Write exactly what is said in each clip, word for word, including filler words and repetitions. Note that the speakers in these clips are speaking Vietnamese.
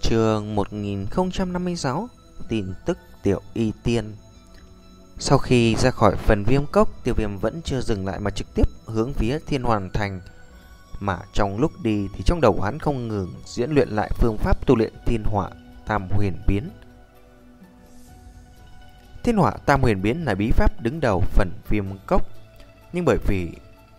Chương một nghìn không trăm năm mươi sáu. Tin tức Tiểu Y Tiên. Sau khi ra khỏi phần viêm cốc, Tiêu Viêm vẫn chưa dừng lại mà trực tiếp hướng phía Thiên Hoàn Thành. Mà trong lúc đi thì trong đầu hắn không ngừng diễn luyện lại phương pháp tu luyện Thiên Hỏa Tam Huyền Biến. Thiên Hỏa Tam Huyền Biến là bí pháp đứng đầu phần viêm cốc, nhưng bởi vì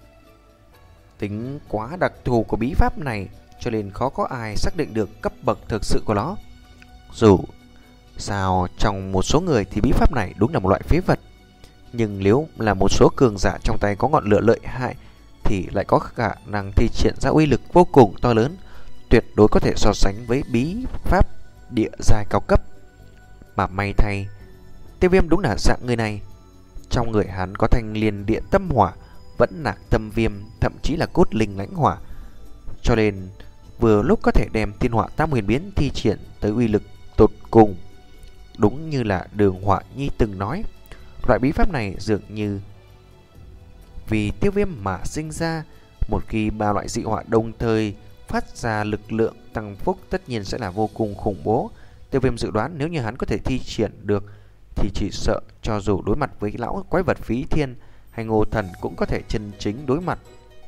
tính quá đặc thù của bí pháp này cho nên khó có ai xác định được cấp bậc thực sự của nó. Dù sao trong một số người thì bí pháp này đúng là một loại phế vật, nhưng nếu là một số cường giả trong tay có ngọn lửa lợi hại thì lại có khả năng thi triển ra uy lực vô cùng to lớn, tuyệt đối có thể so sánh với bí pháp địa giai cao cấp. Mà may thay, Tiêu Viêm đúng là dạng người này. Trong người hắn có thanh liên địa tâm hỏa, vẫn nạc tâm viêm, thậm chí là cốt linh lãnh hỏa, cho nên vừa lúc có thể đem Thiên Hỏa Tam Huyền Biến thi triển tới uy lực tột cùng. Đúng như là Đường Hỏa Nhi từng nói, loại bí pháp này dường như vì Tiêu Viêm mà sinh ra. Một khi ba loại dị hỏa đồng thời phát ra lực lượng tăng phúc, tất nhiên sẽ là vô cùng khủng bố. Tiêu Viêm dự đoán nếu như hắn có thể thi triển được thì chỉ sợ cho dù đối mặt với lão quái vật Phí Thiên hay Ngô Thần cũng có thể chân chính đối mặt,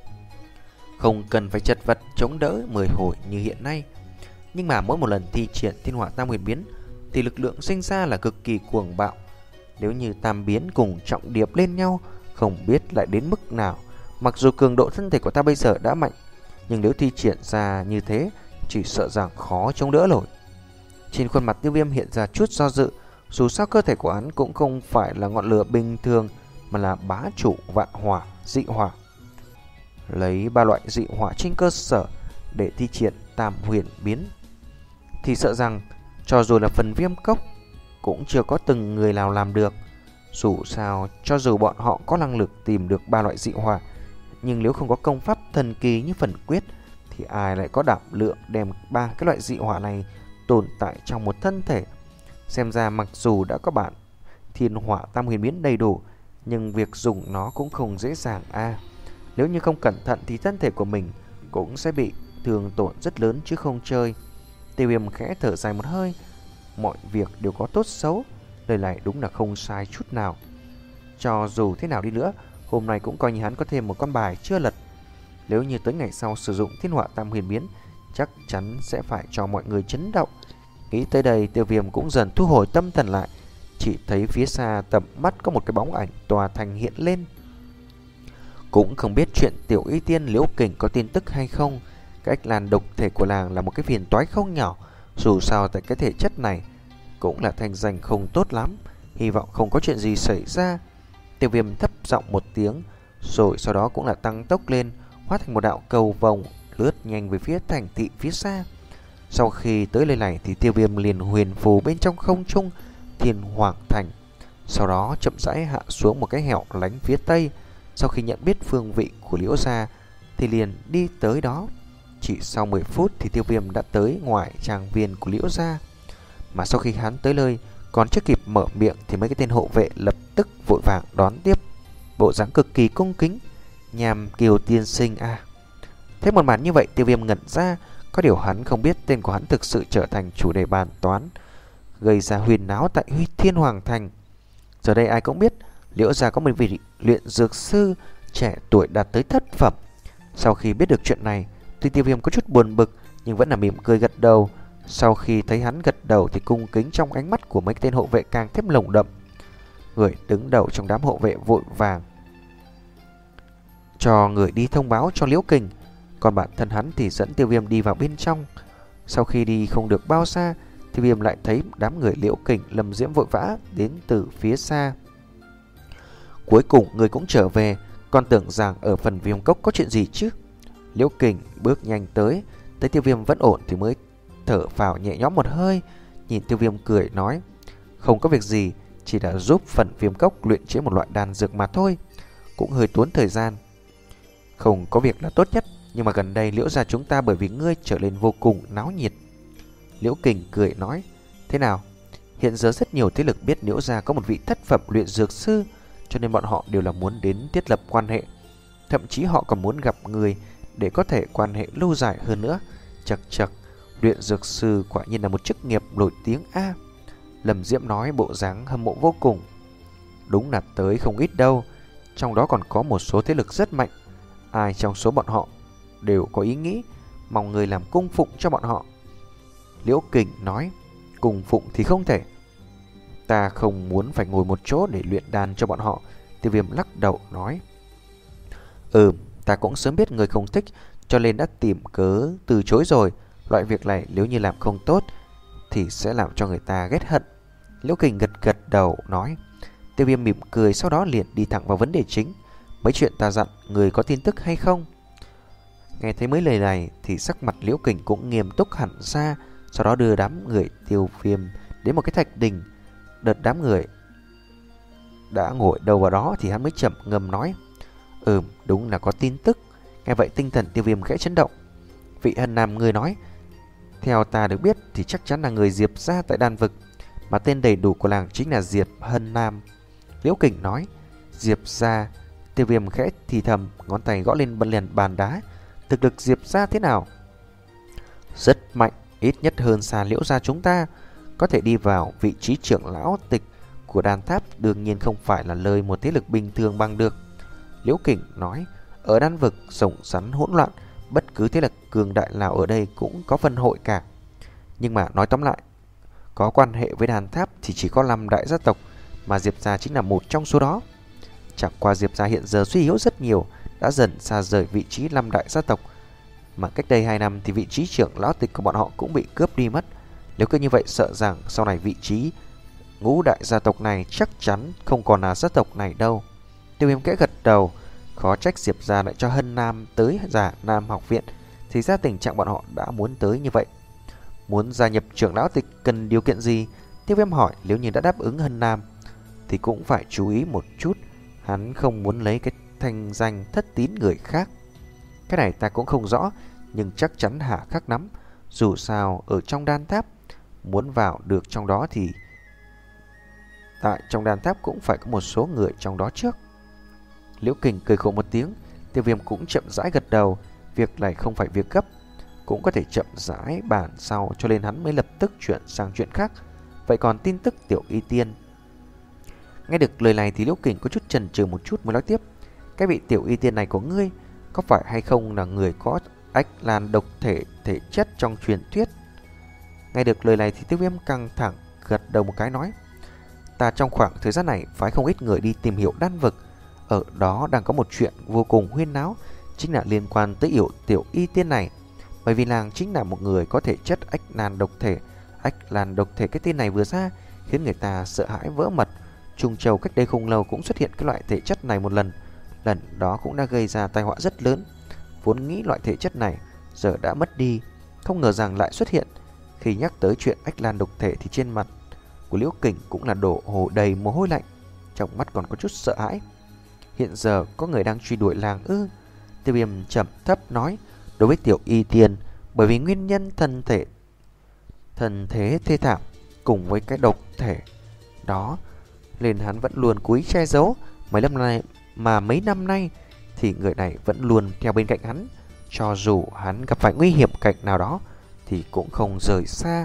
không cần phải chật vật chống đỡ mười hồi như hiện nay. Nhưng mà mỗi một lần thi triển Thiên Hỏa Tam Huyền Biến thì lực lượng sinh ra là cực kỳ cuồng bạo. Nếu như tam biến cùng trọng điệp lên nhau, không biết lại đến mức nào. Mặc dù cường độ thân thể của ta bây giờ đã mạnh, nhưng nếu thi triển ra như thế chỉ sợ rằng khó chống đỡ nổi. Trên khuôn mặt Tiêu Viêm hiện ra chút do dự. Dù sao cơ thể của hắn cũng không phải là ngọn lửa bình thường, mà là bá chủ vạn hỏa, dị hỏa. Lấy ba loại dị hỏa trên cơ sở để thi triển Tam Huyền Biến thì sợ rằng cho dù là phần viêm cốc cũng chưa có từng người nào làm được. Dù sao cho dù bọn họ có năng lực tìm được ba loại dị hỏa, nhưng nếu không có công pháp thần kỳ như phần quyết thì ai lại có đảm lượng đem ba cái loại dị hỏa này tồn tại trong một thân thể. Xem ra mặc dù đã có bản Thiên Hỏa Tam Huyền Biến đầy đủ, nhưng việc dùng nó cũng không dễ dàng a. À, nếu như không cẩn thận thì thân thể của mình cũng sẽ bị thương tổn rất lớn chứ không chơi. Tiêu Viêm khẽ thở dài một hơi. Mọi việc đều có tốt xấu, lời này đúng là không sai chút nào. Cho dù thế nào đi nữa, hôm nay cũng coi như hắn có thêm một con bài chưa lật. Nếu như tới ngày sau sử dụng Thiên Hỏa Tam Huyền Biến, chắc chắn sẽ phải cho mọi người chấn động. Nghĩ tới đây, Tiêu Viêm cũng dần thu hồi tâm thần lại. Chỉ thấy phía xa tầm mắt có một cái bóng ảnh tòa thành hiện lên. Cũng không biết chuyện Tiểu Y Tiên Liễu Kình có tin tức hay không. Cách làn độc thể của làng là một cái phiền toái không nhỏ. Dù sao tại cái thể chất này cũng là thành danh không tốt lắm. Hy vọng không có chuyện gì xảy ra. Tiêu Viêm thấp giọng một tiếng, rồi sau đó cũng là tăng tốc lên, hóa thành một đạo cầu vồng lướt nhanh về phía thành thị phía xa. Sau khi tới nơi này thì Tiêu Viêm liền huyền phù bên trong không trung Thiên Hoàng Thành, sau đó chậm rãi hạ xuống một cái hẻo lánh phía tây. Sau khi nhận biết phương vị của Liễu gia thì liền đi tới đó. Chỉ sau mười phút thì Tiêu Viêm đã tới ngoài trang viên của Liễu gia. Mà sau khi hắn tới nơi, còn chưa kịp mở miệng thì mấy cái tên hộ vệ lập tức vội vàng đón tiếp, bộ dáng cực kỳ cung kính. Nhàm Kiều tiên sinh à. Thấy một màn như vậy, Tiêu Viêm ngẩn ra. Có điều hắn không biết tên của hắn thực sự trở thành chủ đề bàn toán, gây ra huyền náo tại Huy Thiên Hoàng Thành. Giờ đây ai cũng biết Liễu gia có một vị luyện dược sư trẻ tuổi đạt tới thất phẩm. Sau khi biết được chuyện này, tuy Tiêu Viêm có chút buồn bực nhưng vẫn là mỉm cười gật đầu. Sau khi thấy hắn gật đầu thì cung kính trong ánh mắt của mấy tên hộ vệ càng thêm lồng đậm. Người đứng đầu trong đám hộ vệ vội vàng cho người đi thông báo cho Liễu Kình, còn bản thân hắn thì dẫn Tiêu Viêm đi vào bên trong. Sau khi đi không được bao xa, Tiêu Viêm lại thấy đám người Liễu Kình, Lâm Diễm vội vã đến từ phía xa. Cuối cùng người cũng trở về, còn tưởng rằng ở phần viêm cốc có chuyện gì chứ. Liễu Kình bước nhanh tới, thấy Tiêu Viêm vẫn ổn thì mới thở phào nhẹ nhõm một hơi. Nhìn Tiêu Viêm cười nói, không có việc gì, chỉ là giúp phần viêm cốc luyện chế một loại đan dược mà thôi, cũng hơi tốn thời gian. Không có việc là tốt nhất, nhưng mà gần đây Liễu gia chúng ta bởi vì ngươi trở nên vô cùng náo nhiệt. Liễu Kình cười nói, thế nào? Hiện giờ rất nhiều thế lực biết Liễu gia có một vị thất phẩm luyện dược sư, cho nên bọn họ đều là muốn đến thiết lập quan hệ. Thậm chí họ còn muốn gặp người để có thể quan hệ lâu dài hơn nữa. Chật chật, Luyện dược sư quả nhiên là một chức nghiệp nổi tiếng a. À, Lâm Diễm nói bộ dáng hâm mộ vô cùng. Đúng là tới không ít đâu, trong đó còn có một số thế lực rất mạnh. Ai trong số bọn họ đều có ý nghĩ mong người làm cung phụng cho bọn họ. Liễu Kình nói, cung phụng thì không thể. Ta không muốn phải ngồi một chỗ để luyện đan cho bọn họ. Tiêu Viêm lắc đầu nói, Ừ, ta cũng sớm biết người không thích, cho nên đã tìm cớ từ chối rồi. Loại việc này nếu như làm không tốt thì sẽ làm cho người ta ghét hận. Liễu Kình gật gật đầu nói. Tiêu Viêm mỉm cười, sau đó liền đi thẳng vào vấn đề chính. Mấy chuyện ta dặn, người có tin tức hay không? Nghe thấy mấy lời này thì sắc mặt Liễu Kình cũng nghiêm túc hẳn ra. Sau đó đưa đám người Tiêu Viêm đến một cái thạch đình. Đợt đám người đã ngồi đầu vào đó thì hắn mới chậm ngâm nói, Ừm, đúng là có tin tức. Nghe vậy tinh thần Tiêu Viêm khẽ chấn động. Vị Hân Nam ngươi nói, theo ta được biết thì chắc chắn là người Diệp gia tại Đan Vực, mà tên đầy đủ của làng chính là Diệp Hân Nam. Liễu Kình nói, Diệp gia. Tiêu Viêm khẽ thì thầm, ngón tay gõ lên liền bàn đá. Thực lực Diệp gia thế nào? Rất mạnh, ít nhất hơn xa Liễu gia chúng ta. Có thể đi vào vị trí trưởng lão tịch của đan tháp đương nhiên không phải là lời một thế lực bình thường bằng được. Liễu Kình nói, ở Đan Vực rộng rắn hỗn loạn, bất cứ thế lực cường đại nào ở đây cũng có phần hội cả. Nhưng mà nói tóm lại, có quan hệ với đan tháp thì chỉ có năm đại gia tộc, mà Diệp gia chính là một trong số đó. Chẳng qua Diệp gia hiện giờ suy yếu rất nhiều, đã dần xa rời vị trí năm đại gia tộc, mà cách đây hai năm thì vị trí trưởng lão tịch của bọn họ cũng bị cướp đi mất. Nếu cứ như vậy sợ rằng sau này vị trí ngũ đại gia tộc này chắc chắn không còn là gia tộc này đâu. Tiêu Viêm kẽ gật đầu, khó trách Diệp gia lại cho Hân Nam tới Giả Nam học viện, thì ra tình trạng bọn họ đã muốn tới như vậy. Muốn gia nhập trưởng lão tịch cần điều kiện gì? Tiêu Viêm hỏi. Nếu như đã đáp ứng Hân Nam thì cũng phải chú ý một chút, hắn không muốn lấy cái thanh danh thất tín người khác. Cái này ta cũng không rõ, nhưng chắc chắn Hà Khắc nắm. Dù sao ở trong đan tháp, muốn vào được trong đó thì tại trong đan tháp cũng phải có một số người trong đó trước. Liễu Kình cười khổ một tiếng. Tiêu Viêm cũng chậm rãi gật đầu. Việc này không phải việc gấp, cũng có thể chậm rãi bàn sau, cho nên hắn mới lập tức chuyển sang chuyện khác. Vậy còn tin tức Tiểu Y Tiên? Nghe được lời này thì Liễu Kình có chút chần chừ một chút mới nói tiếp. Cái vị Tiểu Y Tiên này của ngươi có phải hay không là người có ách lan độc thể thể chất trong truyền thuyết? Nghe được lời này thì Tiêu Viêm căng thẳng, gật đầu một cái nói, ta trong khoảng thời gian này phái không ít người đi tìm hiểu đan vực. Ở đó đang có một chuyện vô cùng huyên náo, chính là liên quan tới yểu Tiểu Y Tiên này. Bởi vì nàng chính là một người có thể chất ách lan độc thể. Ách lan độc thể, cái tên này vừa ra khiến người ta sợ hãi vỡ mật. Trung Châu cách đây không lâu cũng xuất hiện cái loại thể chất này một lần. Lần đó cũng đã gây ra tai họa rất lớn. Vốn nghĩ loại thể chất này giờ đã mất đi, không ngờ rằng lại xuất hiện. Khi nhắc tới chuyện ách lan độc thể thì trên mặt của Liễu Kình cũng là đổ hồ đầy mồ hôi lạnh, trong mắt còn có chút sợ hãi. Hiện giờ có người đang truy đuổi làng ư? Tiêu Viêm trầm thấp nói. Đối với Tiểu Y Tiên, bởi vì nguyên nhân thân thể thân thế thê thảm cùng với cái độc thể đó, nên hắn vẫn luôn cúi che giấu. Mấy năm nay mà mấy năm nay thì người này vẫn luôn theo bên cạnh hắn, cho dù hắn gặp phải nguy hiểm cạnh nào đó thì cũng không rời xa.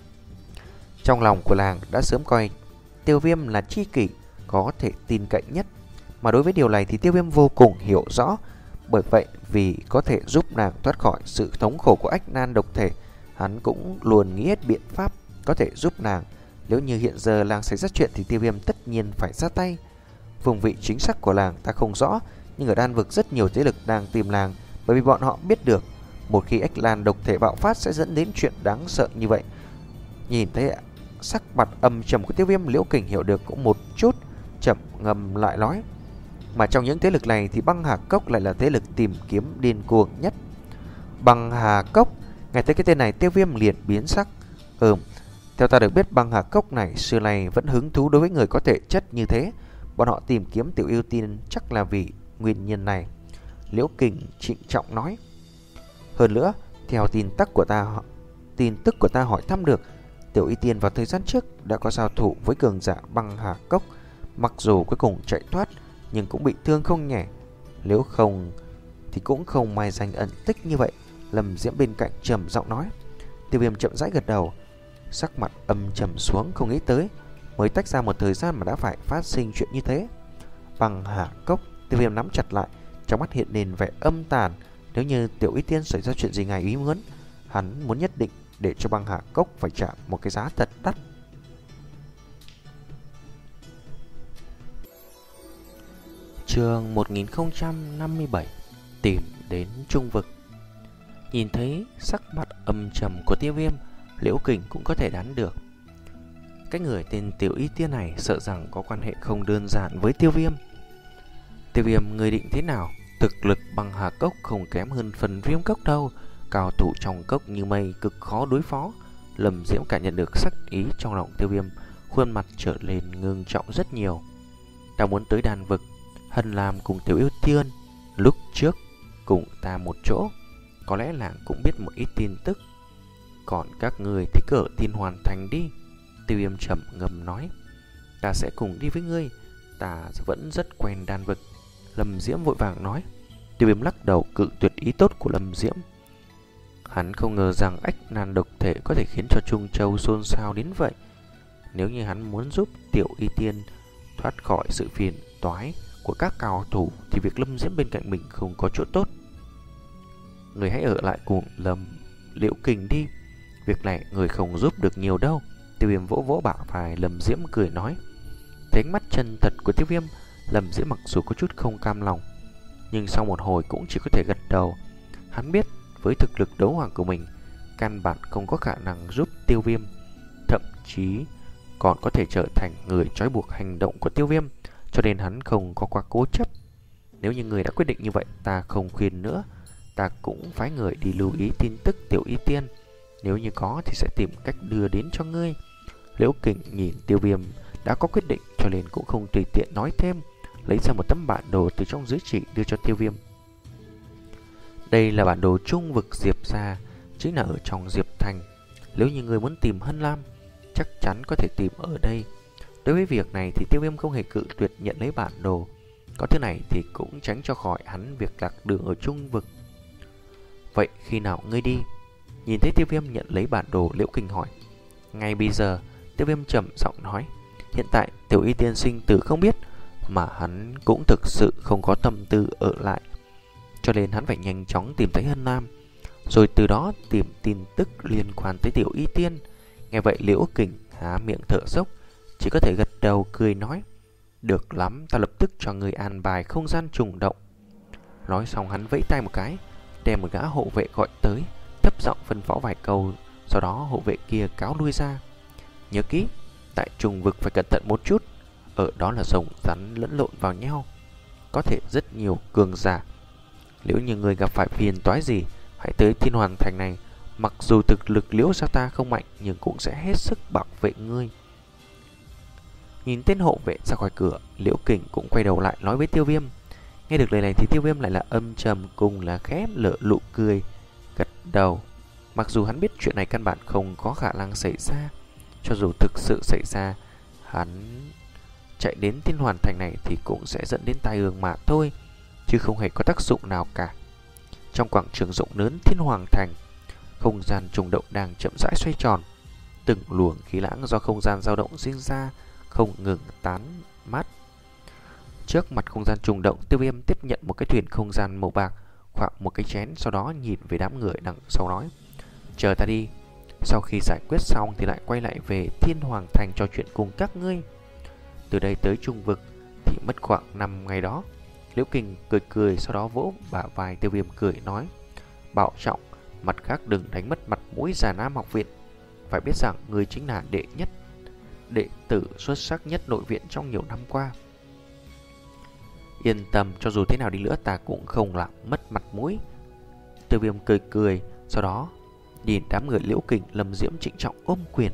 Trong lòng của làng đã sớm coi Tiêu Viêm là tri kỷ có thể tin cậy nhất, mà đối với điều này thì Tiêu Viêm vô cùng hiểu rõ. Bởi vậy vì có thể giúp nàng thoát khỏi sự thống khổ của ách nan độc thể, hắn cũng luôn nghĩ hết biện pháp có thể giúp nàng. Nếu như hiện giờ làng xảy ra chuyện thì Tiêu Viêm tất nhiên phải ra tay. Vùng vị chính xác của làng ta không rõ, nhưng ở Đan Vực rất nhiều thế lực đang tìm làng, bởi vì bọn họ biết được một khi ách lan độc thể bạo phát sẽ dẫn đến chuyện đáng sợ như vậy. Nhìn thấy sắc mặt âm trầm của Tiêu Viêm, Liễu Kình hiểu được cũng một chút, chậm ngầm lại nói, mà trong những thế lực này thì Băng Hà Cốc lại là thế lực tìm kiếm điên cuồng nhất. Băng Hà Cốc? Nghe tới cái tên này Tiêu Viêm liền biến sắc. Ừm, theo ta được biết Băng Hà Cốc này xưa nay vẫn hứng thú đối với người có thể chất như thế. Bọn họ tìm kiếm Tiểu Y Tiên chắc là vì nguyên nhân này. Liễu Kình trịnh trọng nói. Hơn nữa, theo tin tức của ta tin tức của ta hỏi thăm được, Tiểu Y Tiên vào thời gian trước đã có giao thủ với cường giả Băng Hà Cốc. Mặc dù cuối cùng chạy thoát nhưng cũng bị thương không nhẹ. Nếu không thì cũng không mai danh ẩn tích như vậy. Lâm Diễm bên cạnh trầm giọng nói. Tiêu Viêm chậm rãi gật đầu, sắc mặt âm trầm xuống, không nghĩ tới mới tách ra một thời gian mà đã phải phát sinh chuyện như thế. Băng Hà Cốc, Tiêu Viêm nắm chặt lại, trong mắt hiện lên vẻ âm tàn. Nếu như Tiểu Y Tiên xảy ra chuyện gì ngoài ý muốn, hắn muốn nhất định để cho Băng Hà Cốc phải trả một cái giá thật đắt. Chương một nghìn không trăm năm mươi bảy, tìm đến Trung Vực. Nhìn thấy sắc mặt âm trầm của Tiêu Viêm, Liễu Kình cũng có thể đoán được cái người tên Tiểu Y Tiên này sợ rằng có quan hệ không đơn giản với Tiêu Viêm. Tiêu Viêm, người định thế nào? Thực lực Băng Hà Cốc không kém hơn phần Viêm Cốc đâu. Cao thủ trong cốc như mây, cực khó đối phó. Lâm Diễm cảm nhận được sắc ý trong lòng Tiêu Viêm, khuôn mặt trở lên ngưng trọng rất nhiều. Ta muốn tới đàn vực. Hân Lam cùng Tiểu Yêu Tiên lúc trước cùng ta một chỗ, có lẽ là cũng biết một ít tin tức. Còn các người thì cứ ở Thiên Hoàn Thành đi. Tiêu Viêm trầm ngâm nói. Ta sẽ cùng đi với ngươi, ta vẫn rất quen đan vực. Lâm Diễm vội vàng nói. Tiêu Viêm lắc đầu cự tuyệt ý tốt của Lâm Diễm. Hắn không ngờ rằng ách nan độc thể có thể khiến cho Trung Châu xôn xao đến vậy. Nếu như hắn muốn giúp Tiểu Y Tiên thoát khỏi sự phiền toái của các cao thủ thì việc Lâm Diễm bên cạnh mình không có chỗ tốt. Người hãy ở lại cùng Lâm Liễu Kình đi, việc này người không giúp được nhiều đâu. Tiêu Viêm vỗ vỗ bả vai Lâm Diễm cười nói. Thấy ánh mắt chân thật của Tiêu Viêm, Lâm Diễm mặc dù có chút không cam lòng, nhưng sau một hồi cũng chỉ có thể gật đầu. Hắn biết với thực lực đấu hoàng của mình, căn bản không có khả năng giúp Tiêu Viêm, thậm chí còn có thể trở thành người trói buộc hành động của Tiêu Viêm, cho nên hắn không có quá cố chấp. Nếu như người đã quyết định như vậy, ta không khuyên nữa. Ta cũng phái người đi lưu ý tin tức Tiểu Y Tiên, nếu như có thì sẽ tìm cách đưa đến cho ngươi. Liễu Kình nhìn Tiêu Viêm đã có quyết định, cho nên cũng không tùy tiện nói thêm, lấy ra một tấm bản đồ từ trong giới chỉ đưa cho Tiêu Viêm. Đây là bản đồ Trung Vực Diệp gia, chính là ở trong Diệp Thành. Nếu như người muốn tìm Hân Lam, chắc chắn có thể tìm ở đây. Đối với việc này thì Tiêu Viêm không hề cự tuyệt nhận lấy bản đồ. Có thứ này thì cũng tránh cho khỏi hắn việc lạc đường ở Trung Vực. Vậy khi nào ngươi đi? Nhìn thấy Tiêu Viêm nhận lấy bản đồ, Liễu Kình hỏi. Ngay bây giờ, Tiêu Viêm trầm giọng nói. Hiện tại Tiểu Y Tiên sinh tử không biết, mà hắn cũng thực sự không có tâm tư ở lại, cho nên hắn phải nhanh chóng tìm thấy Hân Lam, rồi từ đó tìm tin tức liên quan tới Tiểu Y Tiên. Nghe vậy Liễu Kình há miệng thở dốc, chỉ có thể gật đầu cười nói. Được lắm, ta lập tức cho người an bài không gian trùng động. Nói xong hắn vẫy tay một cái, đem một gã hộ vệ gọi tới, thấp giọng phân phó vài câu. Sau đó hộ vệ kia cáo lui ra. Nhớ kỹ, tại Trùng Vực phải cẩn thận một chút, ở đó là rồng rắn lẫn lộn vào nhau, có thể rất nhiều cường giả. Nếu như người gặp phải phiền toái gì, hãy tới Thiên Hoàn Thành này. Mặc dù thực lực Liễu gia ta không mạnh, nhưng cũng sẽ hết sức bảo vệ ngươi. Nhìn tên hộ vệ ra khỏi cửa, Liễu Kình cũng quay đầu lại nói với Tiêu Viêm. Nghe được lời này thì Tiêu Viêm lại là âm trầm cùng là khẽ lở nụ cười, gật đầu. Mặc dù hắn biết chuyện này căn bản không có khả năng xảy ra, cho dù thực sự xảy ra, hắn chạy đến Thiên Hoàn Thành này thì cũng sẽ dẫn đến tai ương mà thôi, chứ không hề có tác dụng nào cả. Trong quảng trường rộng lớn Thiên Hoàng Thành, không gian trùng động đang chậm rãi xoay tròn. Từng luồng khí lãng do không gian dao động sinh ra không ngừng tán mát. Trước mặt không gian trùng động, Tiêu Viêm tiếp nhận một cái thuyền không gian màu bạc, khoảng một cái chén, sau đó nhìn về đám người đằng sau nói. Chờ ta đi, sau khi giải quyết xong thì lại quay lại về Thiên Hoàng Thành trò chuyện cùng các ngươi. Từ đây tới Trung Vực thì mất khoảng năm ngày đó. Liễu Kình cười cười, sau đó vỗ bả vai Tiêu Viêm cười nói. Bảo trọng, mặt khác đừng đánh mất mặt mũi Già Nam học viện. Phải biết rằng người chính là đệ nhất đệ tử xuất sắc nhất nội viện trong nhiều năm qua. Yên tâm, cho dù thế nào đi nữa ta cũng không làm mất mặt mũi. Tiêu Viêm cười cười, sau đó nhìn đám người Liễu Kình, Lâm Diễm trịnh trọng ôm quyền.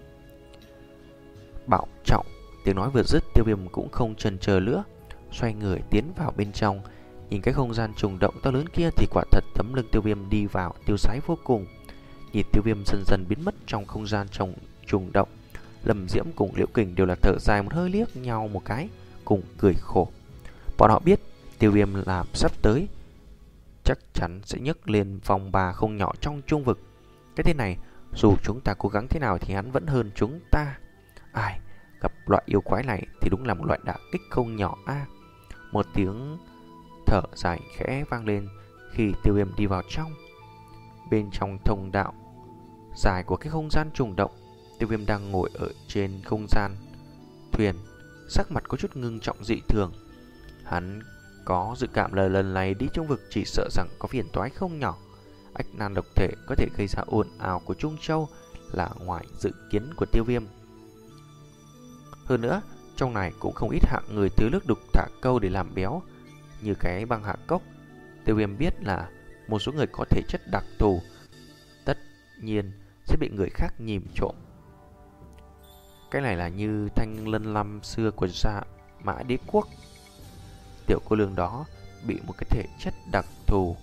Bảo trọng. Tiếng nói vừa dứt, Tiêu Viêm cũng không chần chờ nữa, xoay người tiến vào bên trong. Nhìn cái không gian trùng động to lớn kia thì quả thật tấm lưng Tiêu Viêm đi vào tiêu sái vô cùng. Nhìn Tiêu Viêm dần dần biến mất trong không gian trong trùng động, Lâm Diễm cùng Liễu Kình đều là thở dài một hơi, liếc nhau một cái, cùng cười khổ. Bọn họ biết Tiêu Viêm làm sắp tới chắc chắn sẽ nhấc lên vòng bà không nhỏ trong Trung Vực. Cái tên này Dù chúng ta cố gắng thế nào thì hắn vẫn hơn chúng ta. Ai, gặp loại yêu quái này thì đúng là một loại đả kích không nhỏ a. À, một tiếng thở dài khẽ vang lên khi Tiêu Viêm đi vào trong. Bên trong thông đạo dài của cái không gian trùng động, Tiêu Viêm đang ngồi ở trên không gian thuyền, sắc mặt có chút ngưng trọng dị thường. Hắn có dự cảm là lần này đi trung vực chỉ sợ rằng có phiền toái không nhỏ. Ách nan độc thể có thể gây ra ồn ào của Trung Châu là ngoài dự kiến của Tiêu Viêm. Hơn nữa, trong này cũng không ít hạng người tứ nước đục thả câu để làm béo, như cái băng hạ cốc. Tiêu Viêm biết là một số người có thể chất đặc thù, tất nhiên sẽ bị người khác nhìn trộm. Cái này là như Thanh Lân Lâm xưa của Dạ Mã Đế Quốc. Tiểu cô nương đó bị một cái thể chất đặc thù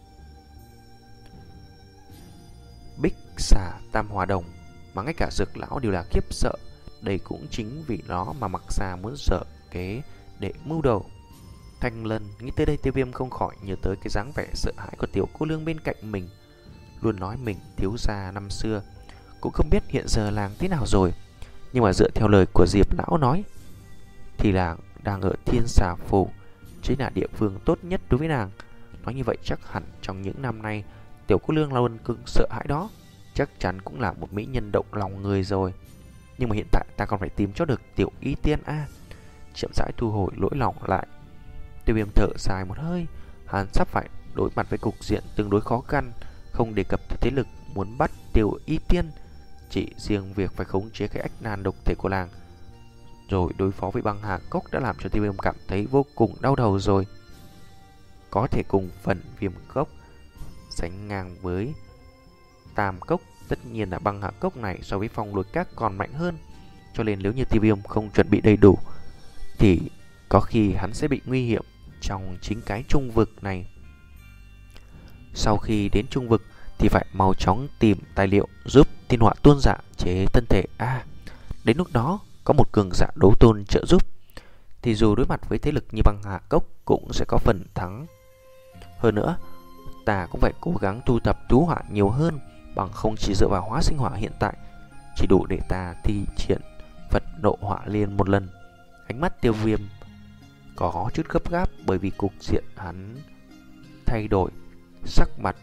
Bích Xà Tam Hòa Đồng mà ngay cả Dược lão đều là khiếp sợ. Đây cũng chính vì nó mà Mặc Xà muốn sợ kế để mưu đồ. Thanh Lân nghĩ tới đây, Tiêu Viêm không khỏi nhớ tới cái dáng vẻ sợ hãi của tiểu cô nương bên cạnh mình, luôn nói mình thiếu gia năm xưa. Cũng không biết hiện giờ làng thế nào rồi, nhưng mà dựa theo lời của Diệp lão nói thì làng đang ở Thiên Xà Phủ, chính là địa phương tốt nhất đối với nàng. Nói như vậy chắc hẳn trong những năm nay tiểu cô nương luôn cưng sợ hãi đó chắc chắn cũng là một mỹ nhân động lòng người rồi. Nhưng mà hiện tại ta còn phải tìm cho được tiểu y tiên a. À, chậm rãi thu hồi lỗi lòng lại, Tiêu Viêm thở dài một hơi. Hắn sắp phải đối mặt với cục diện tương đối khó khăn, không đề cập tới thế lực muốn bắt tiểu y tiên, chỉ riêng việc phải khống chế cái ách nan độc thể của làng rồi đối phó với băng hà cốc đã làm cho Tiêu Viêm cảm thấy vô cùng đau đầu rồi. Có thể cùng phần viêm cốc sánh ngang với tam cốc, tất nhiên là băng hạ cốc này so với phong lôi các còn mạnh hơn. Cho nên nếu như Tiêu Viêm không chuẩn bị đầy đủ thì có khi hắn sẽ bị nguy hiểm trong chính cái trung vực này. Sau khi đến trung vực thì phải mau chóng tìm tài liệu giúp thiên họa tôn giả chế thân thể a. À, đến lúc đó có một cường giả đấu tôn trợ giúp thì dù đối mặt với thế lực như băng hạ cốc cũng sẽ có phần thắng. Hơn nữa, ta cũng phải cố gắng tu tập tú hỏa nhiều hơn, bằng không chỉ dựa vào hóa sinh hỏa hiện tại chỉ đủ để ta thi triển Phật nộ hỏa liên một lần. Ánh mắt Tiêu Viêm có chút gấp gáp bởi vì cục diện hắn thay đổi, sắc mặt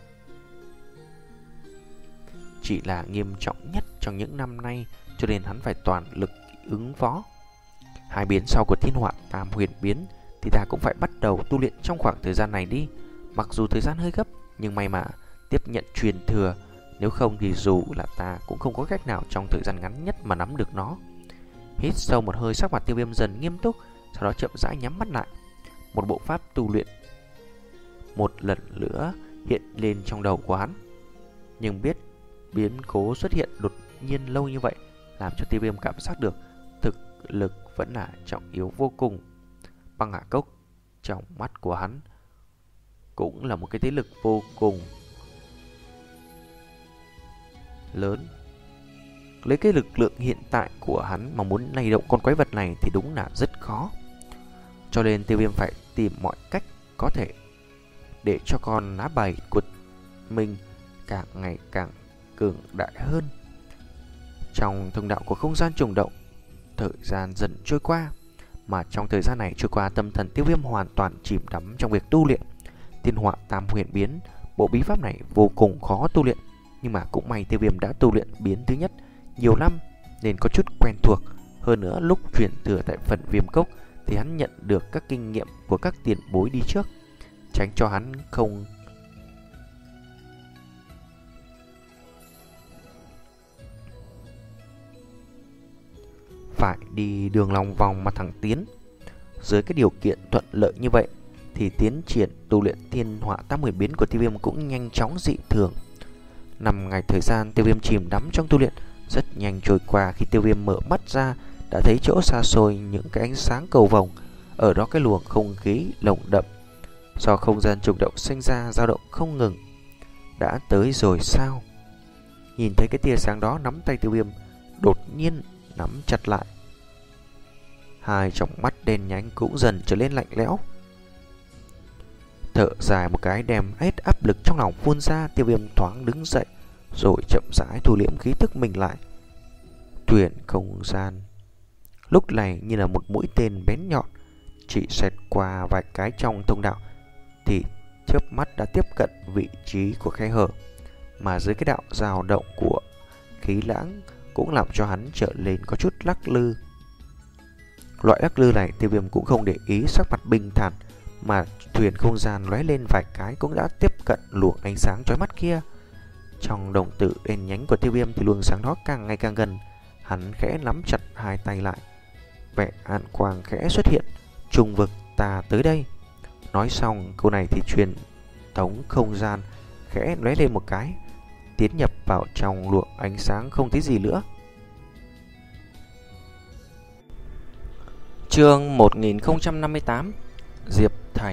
chỉ là nghiêm trọng nhất trong những năm nay, cho nên hắn phải toàn lực ứng phó. Hai biến sau của thiên họa tam huyền biến thì ta cũng phải bắt đầu tu luyện trong khoảng thời gian này đi. Mặc dù thời gian hơi gấp, nhưng may mà tiếp nhận truyền thừa, nếu không thì dù là ta cũng không có cách nào trong thời gian ngắn nhất mà nắm được nó. Hít sâu một hơi, sắc mặt Tiêu Viêm dần nghiêm túc, sau đó chậm rãi nhắm mắt lại. Một bộ pháp tu luyện một lần nữa hiện lên trong đầu của hắn. Nhưng biết biến cố xuất hiện đột nhiên lâu như vậy làm cho Tiêu Viêm cảm giác được thực lực vẫn là trọng yếu vô cùng. Băng hạ cốc trong mắt của hắn cũng là một cái thế lực vô cùng lớn. Lấy cái lực lượng hiện tại của hắn mà muốn lay động con quái vật này thì đúng là rất khó. Cho nên Tiêu Viêm phải tìm mọi cách có thể để cho con lá bài của mình càng ngày càng cường đại hơn. Trong thông đạo của không gian trùng động, thời gian dần trôi qua, mà trong thời gian này trôi qua, tâm thần Tiêu Viêm hoàn toàn chìm đắm trong việc tu luyện thiên họa tam huyền biến. Bộ bí pháp này vô cùng khó tu luyện, nhưng mà cũng may Tiêu Viêm đã tu luyện biến thứ nhất nhiều năm nên có chút quen thuộc. Hơn nữa lúc chuyển thừa tại phần viêm cốc thì hắn nhận được các kinh nghiệm của các tiền bối đi trước, tránh cho hắn không phải đi đường lòng vòng mà thẳng tiến. Dưới cái điều kiện thuận lợi như vậy thì tiến triển tu luyện thiên họa tam huyền biến của Tiêu Viêm cũng nhanh chóng dị thường. Năm ngày thời gian Tiêu Viêm chìm đắm trong tu luyện rất nhanh trôi qua. Khi Tiêu Viêm mở mắt ra đã thấy chỗ xa xôi những cái ánh sáng cầu vồng, ở đó cái luồng không khí lồng đậm do không gian trùng động sinh ra dao động không ngừng. Đã tới rồi sao? Nhìn thấy cái tia sáng đó, nắm tay Tiêu Viêm đột nhiên nắm chặt lại. Hai tròng mắt đen nhánh cũng dần trở lên lạnh lẽo. Thở dài một cái đem hết áp lực trong lòng phun ra, Tiêu Viêm thoáng đứng dậy, rồi chậm rãi thu liễm khí tức mình lại. Thuyền không gian lúc này như là một mũi tên bén nhọn, chỉ xẹt qua vài cái trong thông đạo thì chớp mắt đã tiếp cận vị trí của khe hở, mà dưới cái đạo dao động của khí lãng cũng làm cho hắn trở lên có chút lắc lư. Loại lắc lư này Tiêu Viêm cũng không để ý, sắc mặt bình thản, mà thuyền không gian lóe lên vài cái cũng đã tiếp cận luồng ánh sáng chói mắt kia. Trong đồng tử đen nhánh của Tiêu Viêm thì luồng sáng đó càng ngày càng gần. Hắn khẽ nắm chặt hai tay lại, vẻ an quang khẽ xuất hiện. Trùng vực, ta tới đây. Nói xong câu này thì truyền tống không gian khẽ lóe lên một cái, tiến nhập vào trong luồng ánh sáng không thấy gì nữa. Chương một nghìn không trăm năm mươi tám, Diệp Thành.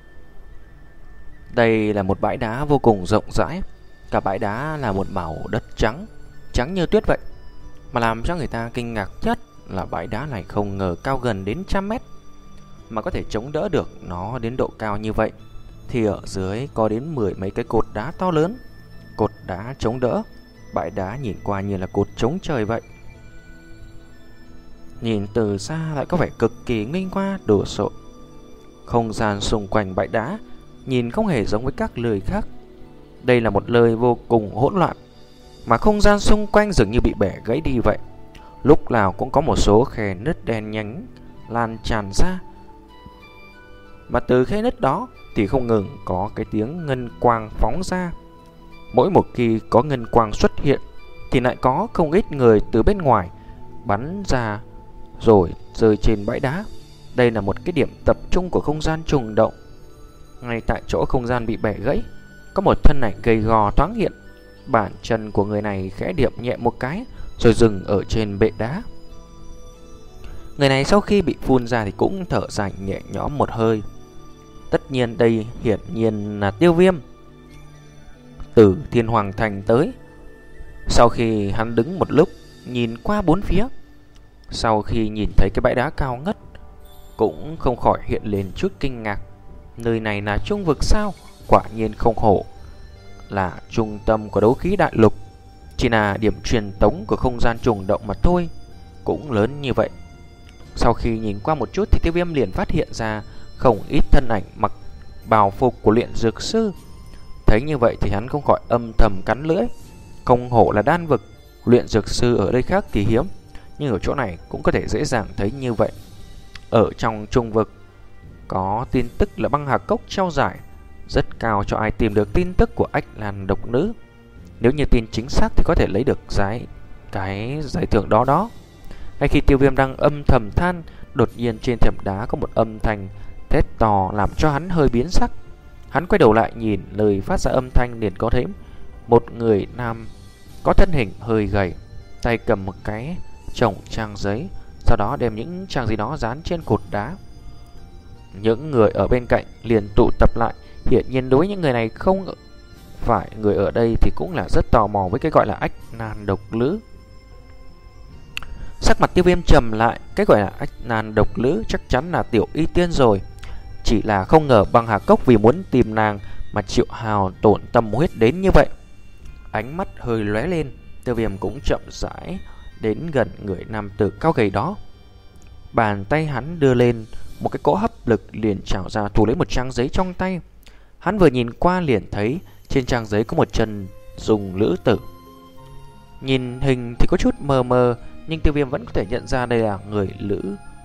Đây là một bãi đá vô cùng rộng rãi. Cả bãi đá là một màu đất trắng, trắng như tuyết vậy. Mà làm cho người ta kinh ngạc nhất là bãi đá này không ngờ cao gần đến trăm mét, mà có thể chống đỡ được nó đến độ cao như vậy. Thì ở dưới có đến mười mấy cái cột đá to lớn. Cột đá chống đỡ, bãi đá nhìn qua như là cột chống trời vậy. Nhìn từ xa lại có vẻ cực kỳ nghênh qua đồ sộ. Không gian xung quanh bãi đá nhìn không hề giống với các nơi khác. Đây là một nơi vô cùng hỗn loạn, mà không gian xung quanh dường như bị bẻ gãy đi vậy. Lúc nào cũng có một số khe nứt đen nhánh lan tràn ra, mà từ khe nứt đó thì không ngừng có cái tiếng ngân quang phóng ra. Mỗi một khi có ngân quang xuất hiện thì lại có không ít người từ bên ngoài bắn ra rồi rơi trên bãi đá. Đây là một cái điểm tập trung của không gian trùng động. Ngay tại chỗ không gian bị bẻ gãy, có một thân ảnh gầy gò thoáng hiện. Bàn chân của người này khẽ điểm nhẹ một cái rồi dừng ở trên bệ đá. Người này sau khi bị phun ra thì cũng thở dài nhẹ nhõm một hơi. Tất nhiên đây hiển nhiên là Tiêu Viêm, từ Thiên Hoàng Thành tới. Sau khi hắn đứng một lúc nhìn qua bốn phía, sau khi nhìn thấy cái bãi đá cao ngất, cũng không khỏi hiện lên chút kinh ngạc. Nơi này là trung vực sao? Quả nhiên không hổ là trung tâm của đấu khí đại lục. Chỉ là điểm truyền tống của không gian trùng động mà thôi, cũng lớn như vậy. Sau khi nhìn qua một chút thì Tiêu Viêm liền phát hiện ra không ít thân ảnh mặc bào phục của luyện dược sư. Thấy như vậy thì hắn không khỏi âm thầm cắn lưỡi. Không hổ là đan vực, luyện dược sư ở đây khác thì hiếm, nhưng ở chỗ này cũng có thể dễ dàng thấy như vậy. Ở trong trung vực có tin tức là băng hà cốc trao giải rất cao cho ai tìm được tin tức của Ách Lan độc nữ. Nếu như tin chính xác thì có thể lấy được giải cái giải thưởng đó đó. Ngay khi Tiêu Viêm đang âm thầm than, đột nhiên trên thềm đá có một âm thanh thét to làm cho hắn hơi biến sắc. Hắn quay đầu lại nhìn lời phát ra âm thanh, liền có thấy một người nam có thân hình hơi gầy, tay cầm một cái chồng trang giấy, sau đó đem những trang giấy đó dán trên cột đá. Những người ở bên cạnh liền tụ tập lại. Hiển nhiên đối với những người này không phải người ở đây thì cũng là rất tò mò với cái gọi là Ách Nan độc lữ. Sắc mặt Tiêu Viêm trầm lại, cái gọi là Ách Nan độc lữ chắc chắn là Tiểu Y Tiên rồi. Chỉ là không ngờ băng hà cốc vì muốn tìm nàng mà chịu hào tổn tâm huyết đến như vậy. Ánh mắt hơi lóe lên, Tiêu Viêm cũng chậm rãi đến gần người nam tử cao gầy đó. Bàn tay hắn đưa lên, một cái cỗ hấp lực liền trào ra thu lấy một trang giấy trong tay. Hắn vừa nhìn qua liền thấy trên trang giấy có một chân dung nữ tử. Nhìn hình thì có chút mờ mờ, nhưng Tiêu Viêm vẫn có thể nhận ra đây là người nữ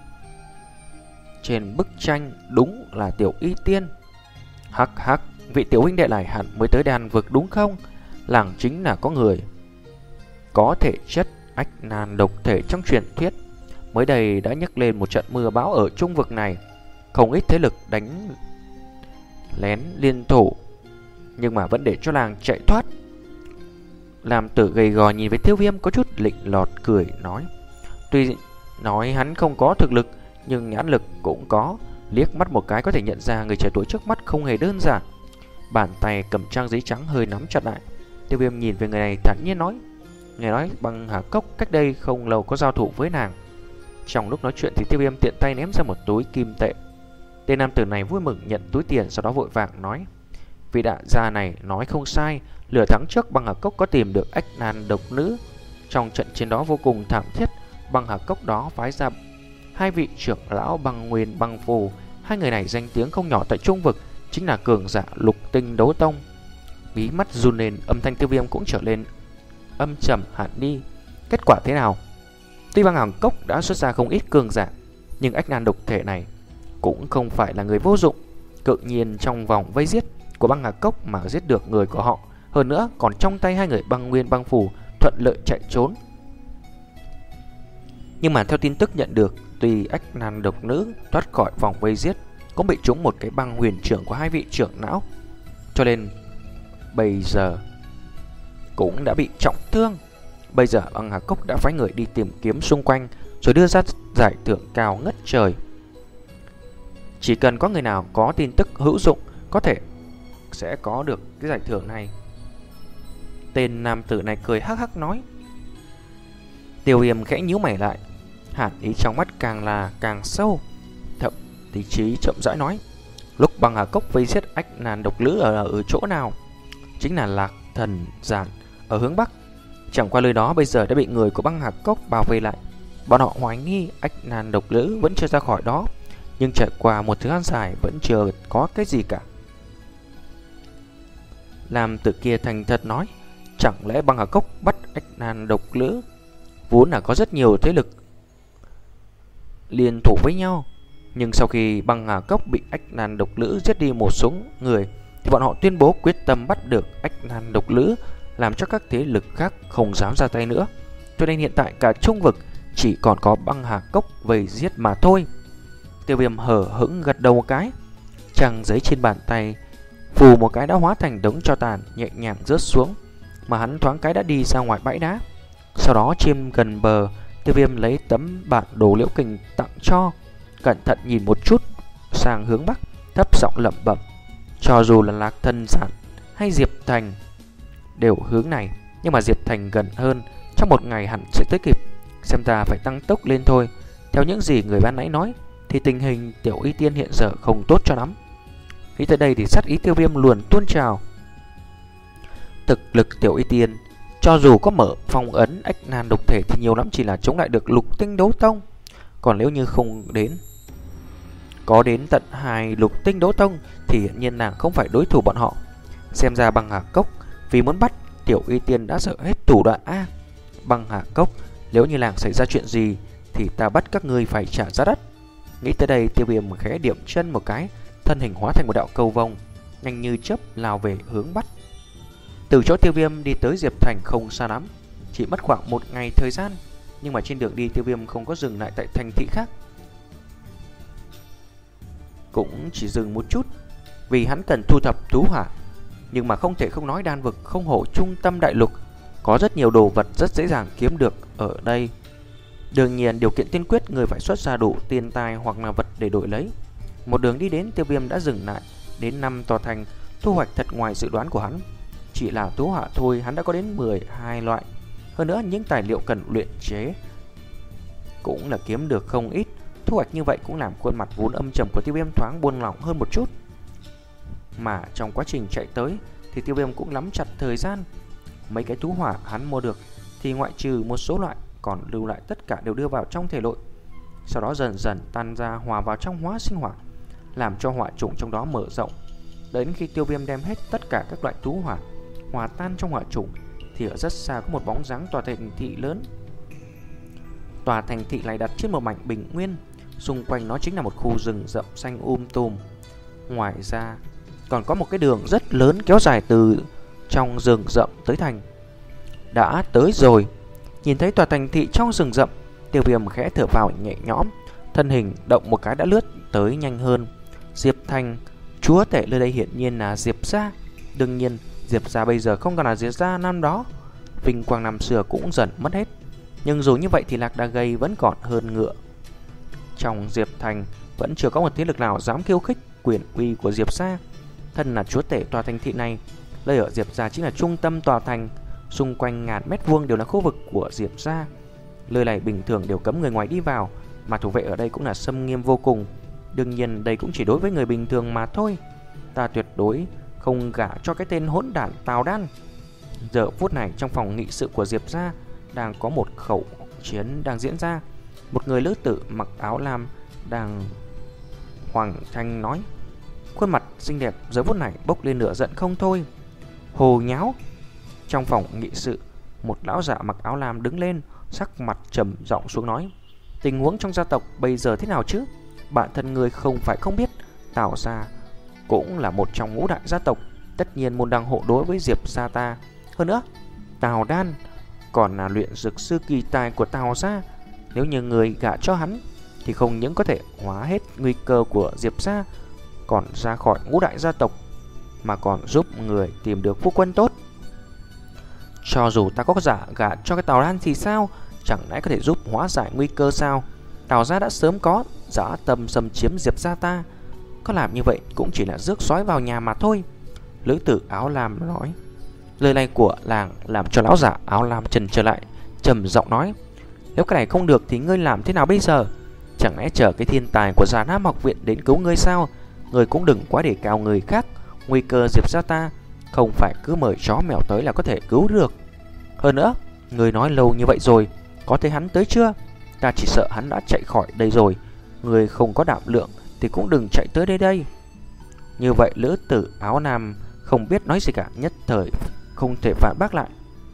trên bức tranh, đúng là Tiểu Y Tiên. Hắc hắc, vị tiểu huynh đệ này hẳn mới tới đan vực đúng không? Làng chính là có người có thể chất Ách Nan độc thể trong truyền thuyết. Mới đây đã nhắc lên một trận mưa bão ở trung vực này, không ít thế lực đánh lén liên thủ, nhưng mà vẫn để cho làng chạy thoát. Làm tử gầy gò nhìn với Tiêu Viêm có chút lịnh lọt cười nói, tuy nói hắn không có thực lực nhưng nhãn lực cũng có, liếc mắt một cái có thể nhận ra người trẻ tuổi trước mắt không hề đơn giản. Bàn tay cầm trang giấy trắng hơi nắm chặt lại. Tiêu Viêm nhìn về người này thản nhiên nói, nghe nói băng hà cốc cách đây không lâu có giao thủ với nàng. Trong lúc nói chuyện thì Tiêu Viêm tiện tay ném ra một túi kim tệ. Tên nam tử này vui mừng nhận túi tiền, sau đó vội vàng nói, vị đại gia này nói không sai, Lửa tháng trước Băng Hà Cốc có tìm được ách nan độc nữ. Trong trận chiến đó vô cùng thảm thiết, Băng Hà Cốc đó phái ra hai vị trưởng lão Băng Nguyên Băng Phù. Hai người này danh tiếng không nhỏ tại Trung Vực, chính là cường giả lục tinh đấu tông. Bí mắt run lên, âm thanh Tiêu Viêm cũng trở lên âm trầm hẳn đi. Kết quả thế nào? Tuy Băng Hà Cốc đã xuất ra không ít cường giả, nhưng ách nan độc thể này cũng không phải là người vô dụng. Tự nhiên trong vòng vây giết của Băng Hà Cốc mà giết được người của họ, hơn nữa còn trong tay hai người Băng Nguyên Băng Phù thuận lợi chạy trốn. Nhưng mà theo tin tức nhận được, tuy ách nan độc nữ thoát khỏi vòng vây giết, cũng bị trúng một cái băng huyền trưởng của hai vị trưởng lão, cho nên bây giờ cũng đã bị trọng thương. Bây giờ Băng Hà Cốc đã phái người đi tìm kiếm xung quanh, rồi đưa ra giải thưởng cao ngất trời. Chỉ cần có người nào có tin tức hữu dụng, có thể sẽ có được cái giải thưởng này. Tên nam tử này cười hắc hắc nói. Tiêu Viêm khẽ nhíu mày lại, hàn ý trong mắt càng là càng sâu. Thậm tí chí chậm rãi nói, lúc Băng Hà Cốc vây giết ách nan độc lữ ở, ở chỗ nào? Chính là Lạc Thần Giản ở hướng Bắc. Chẳng qua lời đó bây giờ đã bị người của Băng Hà Cốc bảo vệ lại. Bọn họ hoài nghi ách nan độc lữ vẫn chưa ra khỏi đó, nhưng trải qua một thời gian dài vẫn chưa có cái gì cả. Làm từ kia thành thật nói, chẳng lẽ Băng Hà Cốc bắt ách nan độc lữ? Vốn là có rất nhiều thế lực liên thủ với nhau, nhưng sau khi Băng Hà Cốc bị ách nan độc lữ giết đi một số người, thì bọn họ tuyên bố quyết tâm bắt được ách nan độc lữ, làm cho các thế lực khác không dám ra tay nữa. Cho nên hiện tại cả Trung Vực chỉ còn có Băng Hà Cốc vây giết mà thôi. Tiêu Viêm hở hững gật đầu một cái, trang giấy trên bàn tay phù một cái đã hóa thành đống tro tàn, nhẹ nhàng rớt xuống, mà hắn thoáng cái đã đi ra ngoài bãi đá. Sau đó chim gần bờ, Tiêu Viêm lấy tấm bản đồ Liễu Kình tặng cho, cẩn thận nhìn một chút sang hướng Bắc, thấp giọng lẩm bẩm, cho dù là Lạc Thần Giản hay Diệp Thành đều hướng này, nhưng mà Diệp Thành gần hơn, trong một ngày hẳn sẽ tới kịp, xem ta phải tăng tốc lên thôi. Theo những gì người ban nãy nói thì tình hình Tiểu Y Tiên hiện giờ không tốt cho lắm. Nghĩ tới đây thì sát ý Tiêu Viêm luồn tuôn trào. Thực lực Tiểu Y Tiên cho dù có mở phong ấn ách nan độc thể thì nhiều lắm chỉ là chống lại được lục tinh đấu tông. Còn nếu như không đến, có đến tận hai lục tinh đấu tông thì hiện nhiên nàng không phải đối thủ bọn họ. Xem ra Băng Hà Cốc vì muốn bắt Tiểu Y Tiên đã dở hết thủ đoạn a. Băng Hà Cốc, nếu như làng xảy ra chuyện gì thì ta bắt các ngươi phải trả giá đắt. Nghĩ tới đây, Tiêu Viêm khẽ điểm chân một cái, thân hình hóa thành một đạo cầu vồng, nhanh như chớp lao về hướng Bắc. Từ chỗ Tiêu Viêm đi tới Diệp Thành không xa lắm, chỉ mất khoảng một ngày thời gian. Nhưng mà trên đường đi Tiêu Viêm không có dừng lại tại thành thị khác, cũng chỉ dừng một chút vì hắn cần thu thập thú hỏa. Nhưng mà không thể không nói đan vực không hổ trung tâm đại lục, có rất nhiều đồ vật rất dễ dàng kiếm được ở đây. Đương nhiên điều kiện tiên quyết người phải xuất ra đủ tiền tài hoặc là vật để đổi lấy. Một đường đi đến, Tiêu Viêm đã dừng lại đến năm tòa thành, thu hoạch thật ngoài dự đoán của hắn. Chỉ là thú hỏa thôi hắn đã có đến mười hai loại. Hơn nữa những tài liệu cần luyện chế cũng là kiếm được không ít. Thu hoạch như vậy cũng làm khuôn mặt vốn âm trầm của Tiêu Viêm thoáng buông lỏng hơn một chút. Mà trong quá trình chạy tới thì Tiêu Viêm cũng nắm chặt thời gian. Mấy cái thú hỏa hắn mua được thì ngoại trừ một số loại, còn lưu lại tất cả đều đưa vào trong thể nội, sau đó dần dần tan ra hòa vào trong hóa sinh hỏa, làm cho hỏa trùng trong đó mở rộng. Đến khi Tiêu Viêm đem hết tất cả các loại thú hỏa hòa tan trong hỏa trùng thì ở rất xa có một bóng dáng tòa thành thị lớn. Tòa thành thị này đặt trên một mảnh bình nguyên, xung quanh nó chính là một khu rừng rậm xanh um tùm. Ngoài ra còn có một cái đường rất lớn kéo dài từ trong rừng rậm tới thành. Đã tới rồi. Nhìn thấy tòa thành thị trong rừng rậm, Tiêu Viêm khẽ thở vào nhẹ nhõm, thân hình động một cái đã lướt tới nhanh hơn. Diệp Thành, chúa tể nơi đây hiện nhiên là Diệp gia. Đương nhiên Diệp gia bây giờ không còn là Diệp gia năm đó, vinh quang năm xưa cũng dần mất hết. Nhưng dù như vậy thì Lạc Đà Gầy vẫn còn hơn ngựa. Trong Diệp Thành vẫn chưa có một thế lực nào dám khiêu khích quyền uy của Diệp gia. Thân là chúa tể tòa thành thị này, nơi ở Diệp gia chính là trung tâm tòa thành, xung quanh ngàn mét vuông đều là khu vực của Diệp gia. Nơi này bình thường đều cấm người ngoài đi vào, mà thủ vệ ở đây cũng là xâm nghiêm vô cùng. Đương nhiên đây cũng chỉ đối với người bình thường mà thôi. Ta tuyệt đối không gả cho cái tên hỗn đản Tào Đan. Giờ phút này trong phòng nghị sự của Diệp gia đang có một khẩu chiến đang diễn ra. Một người nữ tử mặc áo lam đang hoàng thanh nói, khuôn mặt xinh đẹp giờ phút này bốc lên lửa giận không thôi. Hồ nháo! Trong phòng nghị sự, một lão giả mặc áo lam đứng lên, sắc mặt trầm giọng xuống nói, tình huống trong gia tộc bây giờ thế nào chứ? Bản thân người không phải không biết, Tào gia cũng là một trong ngũ đại gia tộc, tất nhiên môn đăng hộ đối với Diệp gia ta. Hơn nữa, Tào Đan còn là luyện dược sư kỳ tài của Tào gia, nếu như người gả cho hắn thì không những có thể hóa hết nguy cơ của Diệp gia, còn ra khỏi ngũ đại gia tộc, mà còn giúp người tìm được phu quân tốt. Cho dù ta có giả gả cho cái Tào Đan thì sao? Chẳng lẽ có thể giúp hóa giải nguy cơ sao? Tào gia đã sớm có dã tâm xâm chiếm Diệp gia ta, có làm như vậy cũng chỉ là rước sói vào nhà mà thôi. Lữ tử áo lam nói. Lời này của làng làm cho lão giả áo lam chần chờ lại, trầm giọng nói, nếu cái này không được thì ngươi làm thế nào bây giờ? Chẳng lẽ chờ cái thiên tài của Già Nam học viện đến cứu ngươi sao? Ngươi cũng đừng quá để cao người khác. Nguy cơ Diệp gia ta không phải cứ mời chó mèo tới là có thể cứu được. Hơn nữa, ngươi nói lâu như vậy rồi, có thấy hắn tới chưa? Ta chỉ sợ hắn đã chạy khỏi đây rồi. Ngươi không có đảm lượng thì cũng đừng chạy tới đây đây. Như vậy lữ tử áo nam không biết nói gì cả, nhất thời không thể phản bác lại.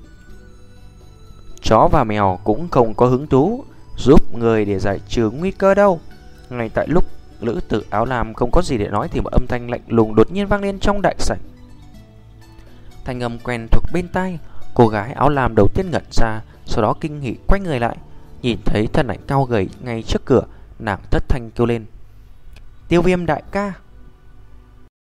Chó và mèo cũng không có hứng thú giúp người để giải trừ nguy cơ đâu. Ngay tại lúc lữ tử áo lam không có gì để nói thì một âm thanh lạnh lùng đột nhiên vang lên trong đại sảnh. Thanh âm quen thuộc bên tai. Cô gái áo lam đầu tiên ngẩn ra, sau đó kinh hỉ quay người lại, nhìn thấy thân ảnh cao gầy ngay trước cửa, nàng thất thanh kêu lên, Tiêu Viêm đại ca.